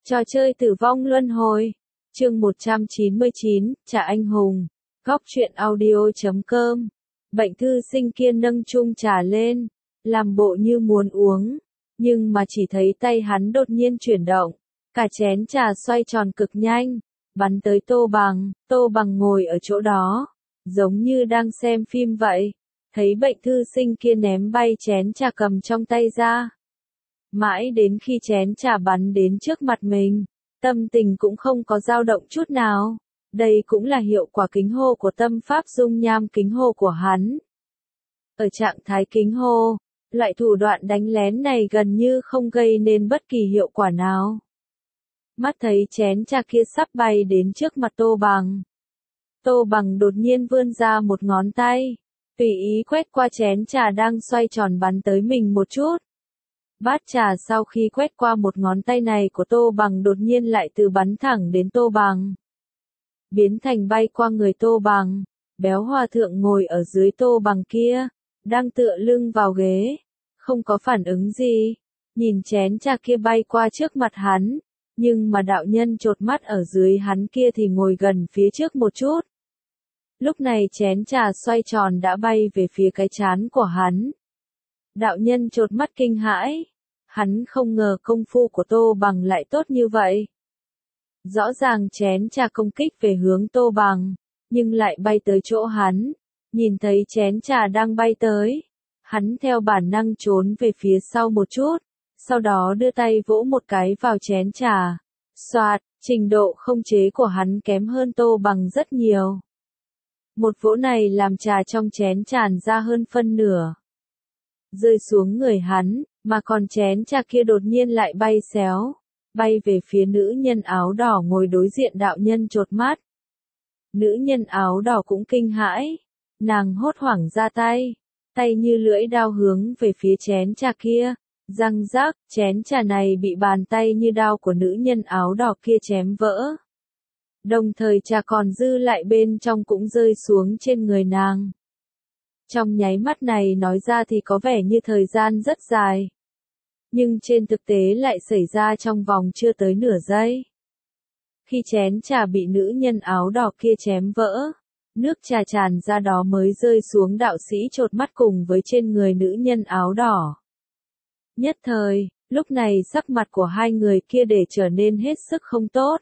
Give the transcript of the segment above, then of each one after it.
Trò chơi tử vong luân hồi. Chương 199, Trà anh hùng. Góc truyện audio.com. Bệnh thư sinh kia nâng chung trà lên, làm bộ như muốn uống, nhưng mà chỉ thấy tay hắn đột nhiên chuyển động, cả chén trà xoay tròn cực nhanh, bắn tới Tô Bằng. Tô Bằng ngồi ở chỗ đó, giống như đang xem phim vậy, thấy bệnh thư sinh kia ném bay chén trà cầm trong tay ra. Mãi đến khi chén trà bắn đến trước mặt mình, tâm tình cũng không có dao động chút nào. Đây cũng là hiệu quả kính hô của tâm pháp dung nham kính hô của hắn. Ở trạng thái kính hô, loại thủ đoạn đánh lén này gần như không gây nên bất kỳ hiệu quả nào. Mắt thấy chén trà kia sắp bay đến trước mặt Tô Bằng. Tô Bằng đột nhiên vươn ra một ngón tay, tùy ý quét qua chén trà đang xoay tròn bắn tới mình một chút. Bát trà sau khi quét qua một ngón tay này của Tô Bằng đột nhiên lại từ bắn thẳng đến Tô Bằng, biến thành bay qua người Tô Bằng. Béo hòa thượng ngồi ở dưới Tô Bằng kia, đang tựa lưng vào ghế, không có phản ứng gì, nhìn chén trà kia bay qua trước mặt hắn, nhưng mà đạo nhân chột mắt ở dưới hắn kia thì ngồi gần phía trước một chút. Lúc này chén trà xoay tròn đã bay về phía cái trán của hắn. Đạo nhân chột mắt kinh hãi, hắn không ngờ công phu của Tô Bằng lại tốt như vậy. Rõ ràng chén trà công kích về hướng Tô Bằng, nhưng lại bay tới chỗ hắn. Nhìn thấy chén trà đang bay tới, hắn theo bản năng trốn về phía sau một chút, sau đó đưa tay vỗ một cái vào chén trà. Xoạt, trình độ không chế của hắn kém hơn Tô Bằng rất nhiều. Một vỗ này làm trà trong chén tràn ra hơn phân nửa, rơi xuống người hắn, mà còn chén trà kia đột nhiên lại bay xéo, bay về phía nữ nhân áo đỏ ngồi đối diện đạo nhân chột mắt. Nữ nhân áo đỏ cũng kinh hãi, nàng hốt hoảng ra tay, tay như lưỡi dao hướng về phía chén trà kia, răng rác, chén trà này bị bàn tay như đao của nữ nhân áo đỏ kia chém vỡ. Đồng thời trà còn dư lại bên trong cũng rơi xuống trên người nàng. Trong nháy mắt này nói ra thì có vẻ như thời gian rất dài, nhưng trên thực tế lại xảy ra trong vòng chưa tới nửa giây. Khi chén trà bị nữ nhân áo đỏ kia chém vỡ, nước trà tràn ra đó mới rơi xuống đạo sĩ chột mắt cùng với trên người nữ nhân áo đỏ. Nhất thời, lúc này sắc mặt của hai người kia để trở nên hết sức không tốt.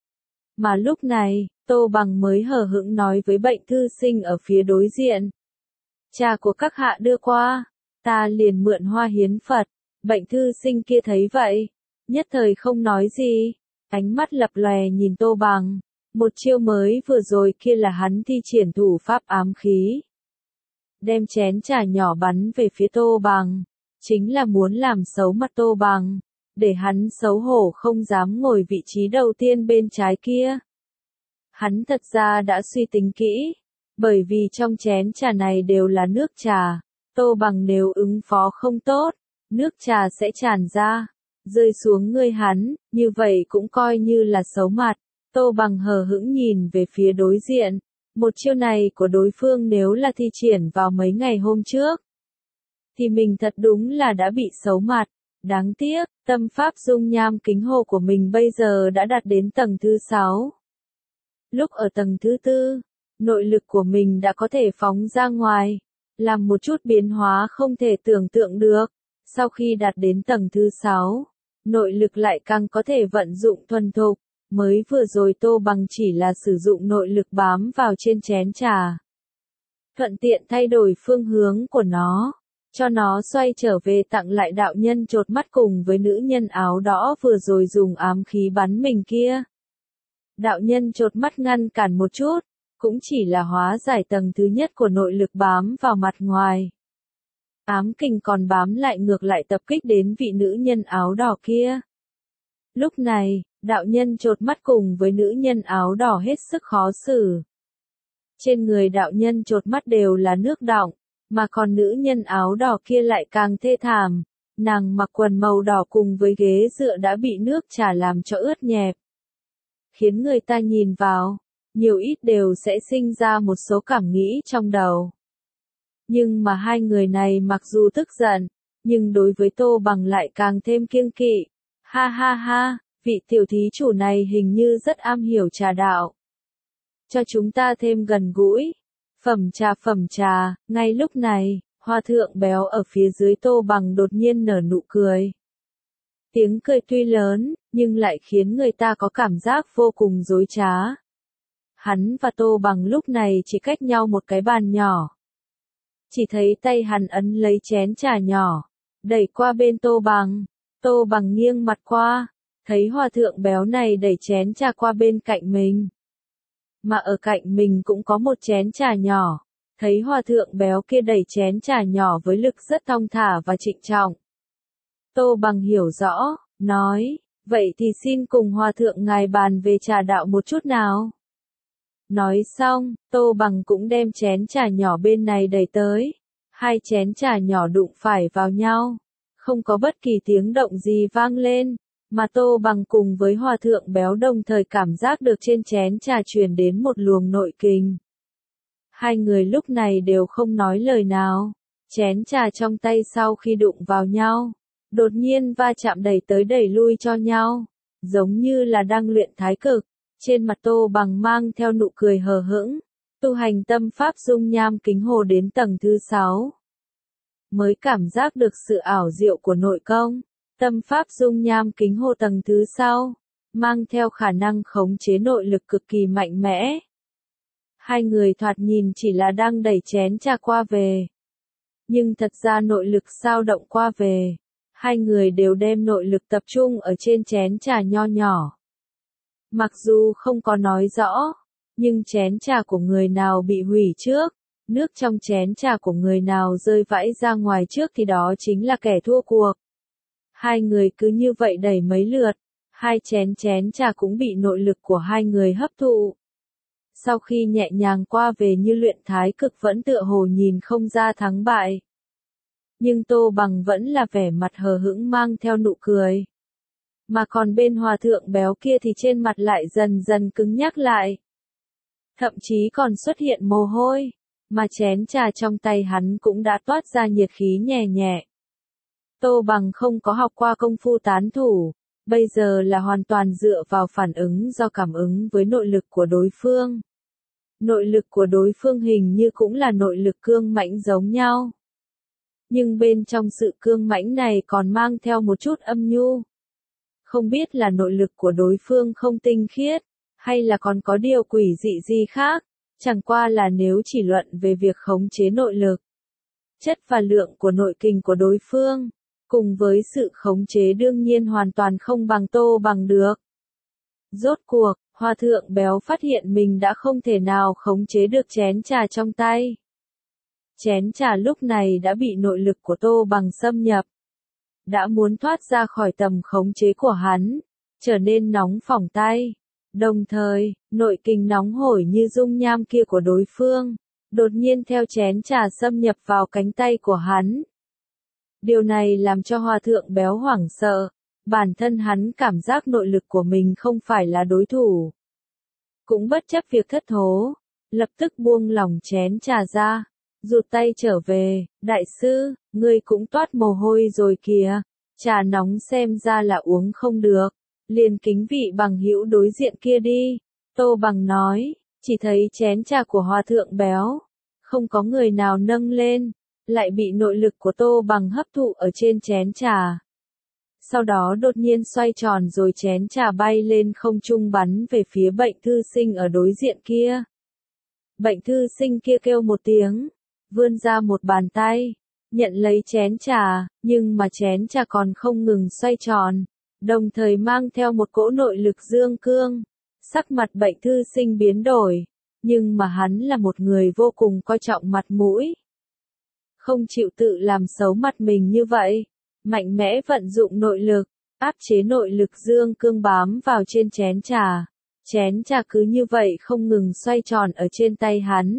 Mà lúc này, Tô Bằng mới hờ hững nói với bệnh thư sinh ở phía đối diện. Trà của các hạ đưa qua, ta liền mượn hoa hiến Phật. Bệnh thư sinh kia thấy vậy, nhất thời không nói gì, ánh mắt lập lòe nhìn Tô Bằng. Một chiêu mới vừa rồi kia là hắn thi triển thủ pháp ám khí, đem chén trà nhỏ bắn về phía Tô Bằng, chính là muốn làm xấu mặt Tô Bằng, để hắn xấu hổ không dám ngồi vị trí đầu tiên bên trái kia. Hắn thật ra đã suy tính kỹ, bởi vì trong chén trà này đều là nước trà, Tô Bằng nếu ứng phó không tốt, nước trà sẽ tràn ra, rơi xuống người hắn, như vậy cũng coi như là xấu mặt. Tô Bằng hờ hững nhìn về phía đối diện, một chiêu này của đối phương nếu là thi triển vào mấy ngày hôm trước, thì mình thật đúng là đã bị xấu mặt. Đáng tiếc, tâm pháp dung nham kính hô của mình bây giờ đã đạt đến tầng thứ 6. Lúc ở tầng thứ 4, nội lực của mình đã có thể phóng ra ngoài, làm một chút biến hóa không thể tưởng tượng được. Sau khi đạt đến tầng thứ 6, nội lực lại càng có thể vận dụng thuần thục. Mới vừa rồi Tô Bằng chỉ là sử dụng nội lực bám vào trên chén trà, thuận tiện thay đổi phương hướng của nó, cho nó xoay trở về tặng lại đạo nhân chột mắt cùng với nữ nhân áo đỏ vừa rồi dùng ám khí bắn mình kia. Đạo nhân chột mắt ngăn cản một chút, cũng chỉ là hóa giải tầng thứ nhất của nội lực bám vào mặt ngoài. Ám kình còn bám lại ngược lại tập kích đến vị nữ nhân áo đỏ kia. Lúc này, đạo nhân chột mắt cùng với nữ nhân áo đỏ hết sức khó xử. Trên người đạo nhân chột mắt đều là nước đọng, mà còn nữ nhân áo đỏ kia lại càng thê thảm. Nàng mặc quần màu đỏ cùng với ghế dựa đã bị nước trà làm cho ướt nhẹp, khiến người ta nhìn vào, nhiều ít đều sẽ sinh ra một số cảm nghĩ trong đầu. Nhưng mà hai người này mặc dù tức giận, nhưng đối với Tô Bằng lại càng thêm kiêng kỵ. Ha ha ha, vị tiểu thí chủ này hình như rất am hiểu trà đạo. Cho chúng ta thêm gần gũi. Phẩm trà, ngay lúc này, Hòa thượng béo ở phía dưới Tô Bằng đột nhiên nở nụ cười. Tiếng cười tuy lớn, nhưng lại khiến người ta có cảm giác vô cùng dối trá. Hắn và Tô Bằng lúc này chỉ cách nhau một cái bàn nhỏ. Chỉ thấy tay hắn ấn lấy chén trà nhỏ, đẩy qua bên Tô Bằng. Tô Bằng nghiêng mặt qua, thấy Hòa thượng béo này đẩy chén trà qua bên cạnh mình. Mà ở cạnh mình cũng có một chén trà nhỏ, thấy Hòa thượng béo kia đẩy chén trà nhỏ với lực rất thong thả và trịnh trọng. Tô Bằng hiểu rõ, nói, vậy thì xin cùng Hòa thượng ngài bàn về trà đạo một chút nào. Nói xong, Tô Bằng cũng đem chén trà nhỏ bên này đẩy tới. Hai chén trà nhỏ đụng phải vào nhau. Không có bất kỳ tiếng động gì vang lên, mà Tô Bằng cùng với Hòa thượng béo đồng thời cảm giác được trên chén trà truyền đến một luồng nội kình. Hai người lúc này đều không nói lời nào. Chén trà trong tay sau khi đụng vào nhau, đột nhiên va chạm đẩy tới đẩy lui cho nhau, giống như là đang luyện thái cực. Trên mặt Tô Bằng mang theo nụ cười hờ hững, tu hành tâm pháp dung nham kính hồ đến tầng thứ 6. Mới cảm giác được sự ảo diệu của nội công, tâm pháp dung nham kính hồ tầng thứ 6, mang theo khả năng khống chế nội lực cực kỳ mạnh mẽ. Hai người thoạt nhìn chỉ là đang đẩy chén trà qua về. Nhưng thật ra nội lực dao động qua về. Hai người đều đem nội lực tập trung ở trên chén trà nho nhỏ. Mặc dù không có nói rõ, nhưng chén trà của người nào bị hủy trước, nước trong chén trà của người nào rơi vãi ra ngoài trước thì đó chính là kẻ thua cuộc. Hai người cứ như vậy đẩy mấy lượt, hai chén trà cũng bị nội lực của hai người hấp thụ. Sau khi nhẹ nhàng qua về như luyện thái cực vẫn tựa hồ nhìn không ra thắng bại. Nhưng Tô Bằng vẫn là vẻ mặt hờ hững mang theo nụ cười. Mà còn bên Hòa thượng béo kia thì trên mặt lại dần dần cứng nhắc lại. Thậm chí còn xuất hiện mồ hôi, mà chén trà trong tay hắn cũng đã toát ra nhiệt khí nhẹ nhẹ. Tô Bằng không có học qua công phu tán thủ, bây giờ là hoàn toàn dựa vào phản ứng do cảm ứng với nội lực của đối phương. Nội lực của đối phương hình như cũng là nội lực cương mãnh giống nhau. Nhưng bên trong sự cương mãnh này còn mang theo một chút âm nhu. Không biết là nội lực của đối phương không tinh khiết, hay là còn có điều quỷ dị gì khác, chẳng qua là nếu chỉ luận về việc khống chế nội lực, chất và lượng của nội kình của đối phương, cùng với sự khống chế đương nhiên hoàn toàn không bằng Tô Bằng được. Rốt cuộc, Hòa thượng béo phát hiện mình đã không thể nào khống chế được chén trà trong tay. Chén trà lúc này đã bị nội lực của Tô Bằng xâm nhập. Đã muốn thoát ra khỏi tầm khống chế của hắn, trở nên nóng phỏng tay. Đồng thời, nội kình nóng hổi như dung nham kia của đối phương, đột nhiên theo chén trà xâm nhập vào cánh tay của hắn. Điều này làm cho Hòa thượng béo hoảng sợ, bản thân hắn cảm giác nội lực của mình không phải là đối thủ. Cũng bất chấp việc thất thố, lập tức buông lỏng chén trà ra, rụt tay trở về, đại sư, ngươi cũng toát mồ hôi rồi kìa, trà nóng xem ra là uống không được, liền kính vị bằng hữu đối diện kia đi. Tô Bằng nói, chỉ thấy chén trà của Hòa thượng béo, không có người nào nâng lên, lại bị nội lực của Tô Bằng hấp thụ ở trên chén trà. Sau đó đột nhiên xoay tròn rồi chén trà bay lên không trung bắn về phía bệnh thư sinh ở đối diện kia. Bệnh thư sinh kia kêu một tiếng, vươn ra một bàn tay, nhận lấy chén trà, nhưng mà chén trà còn không ngừng xoay tròn, đồng thời mang theo một cỗ nội lực dương cương. Sắc mặt bệnh thư sinh biến đổi, nhưng mà hắn là một người vô cùng coi trọng mặt mũi. Không chịu tự làm xấu mặt mình như vậy, mạnh mẽ vận dụng nội lực, áp chế nội lực dương cương bám vào trên chén trà. Chén trà cứ như vậy không ngừng xoay tròn ở trên tay hắn.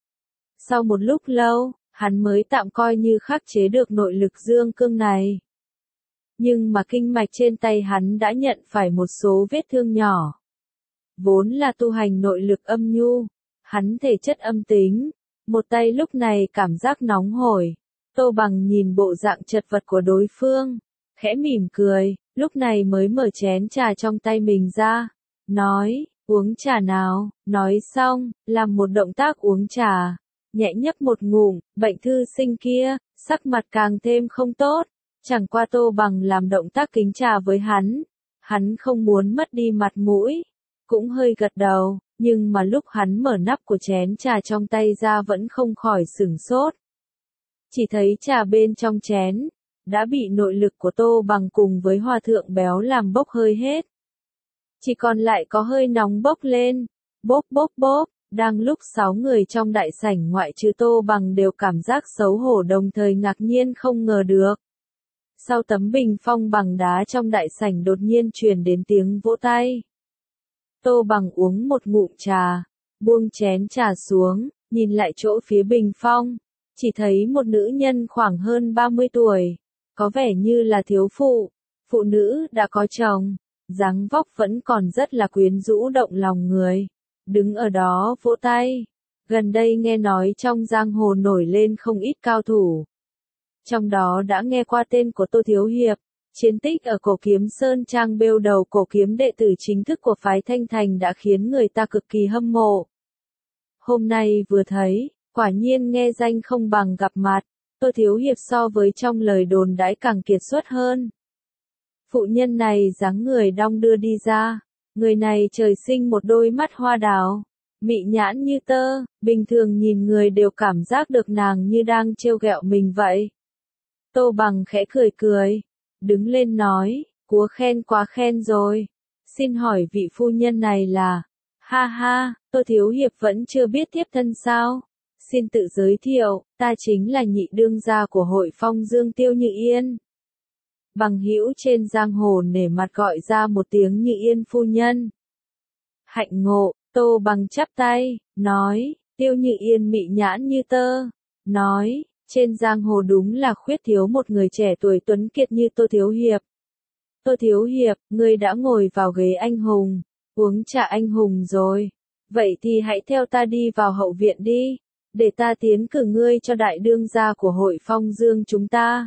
Sau một lúc lâu, hắn mới tạm coi như khắc chế được nội lực dương cương này. Nhưng mà kinh mạch trên tay hắn đã nhận phải một số vết thương nhỏ. Vốn là tu hành nội lực âm nhu, hắn thể chất âm tính, một tay lúc này cảm giác nóng hổi. Tô Bằng nhìn bộ dạng chật vật của đối phương, khẽ mỉm cười, lúc này mới mở chén trà trong tay mình ra, nói, uống trà nào, nói xong, làm một động tác uống trà, nhẹ nhấp một ngụm, bệnh thư sinh kia, sắc mặt càng thêm không tốt, chẳng qua Tô Bằng làm động tác kính trà với hắn không muốn mất đi mặt mũi, cũng hơi gật đầu, nhưng mà lúc hắn mở nắp của chén trà trong tay ra vẫn không khỏi sửng sốt. Chỉ thấy trà bên trong chén, đã bị nội lực của Tô Bằng cùng với hòa thượng béo làm bốc hơi hết. Chỉ còn lại có hơi nóng bốc lên, bốp bốp bốp, đang lúc 6 người trong đại sảnh ngoại trừ Tô Bằng đều cảm giác xấu hổ đồng thời ngạc nhiên không ngờ được. Sau tấm bình phong bằng đá trong đại sảnh đột nhiên truyền đến tiếng vỗ tay. Tô Bằng uống một ngụm trà, buông chén trà xuống, nhìn lại chỗ phía bình phong, chỉ thấy một nữ nhân khoảng hơn 30 tuổi, có vẻ như là thiếu phụ nữ đã có chồng, dáng vóc vẫn còn rất là quyến rũ động lòng người, đứng ở đó vỗ tay. Gần đây nghe nói trong giang hồ nổi lên không ít cao thủ. Trong đó đã nghe qua tên của Tô Thiếu Hiệp, chiến tích ở Cổ Kiếm Sơn Trang bêu đầu cổ kiếm đệ tử chính thức của phái Thanh Thành đã khiến người ta cực kỳ hâm mộ. Hôm nay vừa thấy, quả nhiên nghe danh không bằng gặp mặt, Tô Thiếu Hiệp so với trong lời đồn đãi càng kiệt xuất hơn. Phụ nhân này dáng người đong đưa đi ra, người này trời sinh một đôi mắt hoa đào, mị nhãn như tơ, bình thường nhìn người đều cảm giác được nàng như đang trêu ghẹo mình vậy. Tô Bằng khẽ cười cười, đứng lên nói, cúa khen quá khen rồi, xin hỏi vị phu nhân này là, ha ha, Tô Thiếu Hiệp vẫn chưa biết thiếp thân sao, xin tự giới thiệu, ta chính là nhị đương gia của hội Phong Dương Tiêu Như Yên. Bằng hữu trên giang hồ nể mặt gọi ra một tiếng Như Yên phu nhân. Hạnh ngộ, Tô Bằng chắp tay, nói, Tiêu Như Yên mị nhãn như tơ, nói, trên giang hồ đúng là khuyết thiếu một người trẻ tuổi tuấn kiệt như Tô Thiếu Hiệp. Tô Thiếu Hiệp, ngươi đã ngồi vào ghế anh hùng, uống trà anh hùng rồi. Vậy thì hãy theo ta đi vào hậu viện đi, để ta tiến cử ngươi cho đại đương gia của hội Phong Dương chúng ta.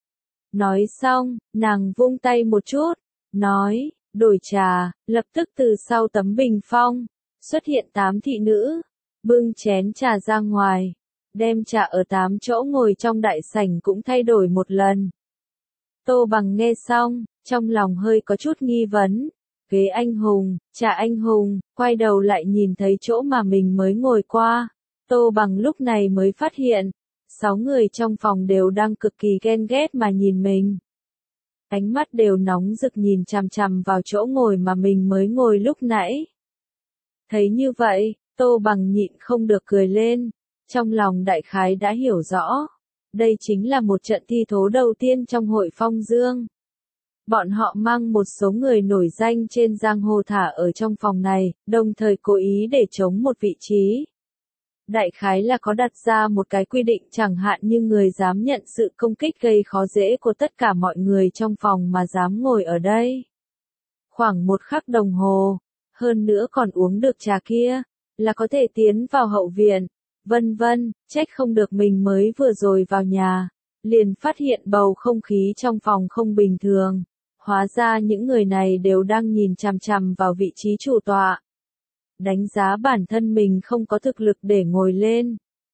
Nói xong, nàng vung tay một chút, nói, đổi trà, lập tức từ sau tấm bình phong, xuất hiện 8 thị nữ, bưng chén trà ra ngoài, đem trà ở 8 chỗ ngồi trong đại sảnh cũng thay đổi một lần. Tô Bằng nghe xong, trong lòng hơi có chút nghi vấn, ghế anh hùng, trà anh hùng, quay đầu lại nhìn thấy chỗ mà mình mới ngồi qua, Tô Bằng lúc này mới phát hiện, 6 người trong phòng đều đang cực kỳ ghen ghét mà nhìn mình. Ánh mắt đều nóng rực nhìn chằm chằm vào chỗ ngồi mà mình mới ngồi lúc nãy. Thấy như vậy, Tô Bằng nhịn không được cười lên, trong lòng đại khái đã hiểu rõ. Đây chính là một trận thi thố đầu tiên trong hội Phong Dương. Bọn họ mang một số người nổi danh trên giang hồ thả ở trong phòng này, đồng thời cố ý để chống một vị trí. Đại khái là có đặt ra một cái quy định chẳng hạn như người dám nhận sự công kích gây khó dễ của tất cả mọi người trong phòng mà dám ngồi ở đây. Khoảng 1 khắc đồng hồ, hơn nữa còn uống được trà kia, là có thể tiến vào hậu viện, vân vân, trách không được mình mới vừa rồi vào nhà, liền phát hiện bầu không khí trong phòng không bình thường, hóa ra những người này đều đang nhìn chằm chằm vào vị trí chủ tọa. Đánh giá bản thân mình không có thực lực để ngồi lên.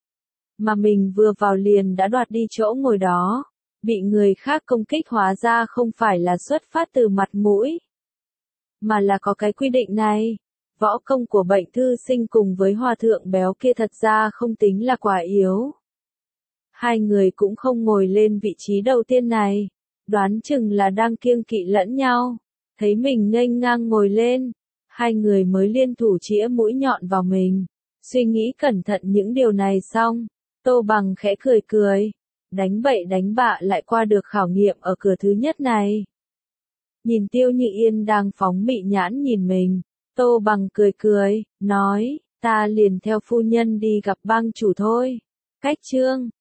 Mà mình vừa vào liền đã đoạt đi chỗ ngồi đó, bị người khác công kích hóa ra không phải là xuất phát từ mặt mũi, mà là có cái quy định này. Võ công của bệnh thư sinh cùng với hòa thượng béo kia thật ra không tính là quá yếu. Hai người cũng không ngồi lên vị trí đầu tiên này, đoán chừng là đang kiêng kỵ lẫn nhau, thấy mình nghênh ngang ngồi lên. Hai người mới liên thủ chĩa mũi nhọn vào mình. Suy nghĩ cẩn thận những điều này xong, Tô Bằng khẽ cười cười, đánh bậy đánh bạ lại qua được khảo nghiệm ở cửa thứ nhất này. Nhìn Tiêu Như Yên đang phóng mị nhãn nhìn mình, Tô Bằng cười cười, nói, ta liền theo phu nhân đi gặp bang chủ thôi. Cách chương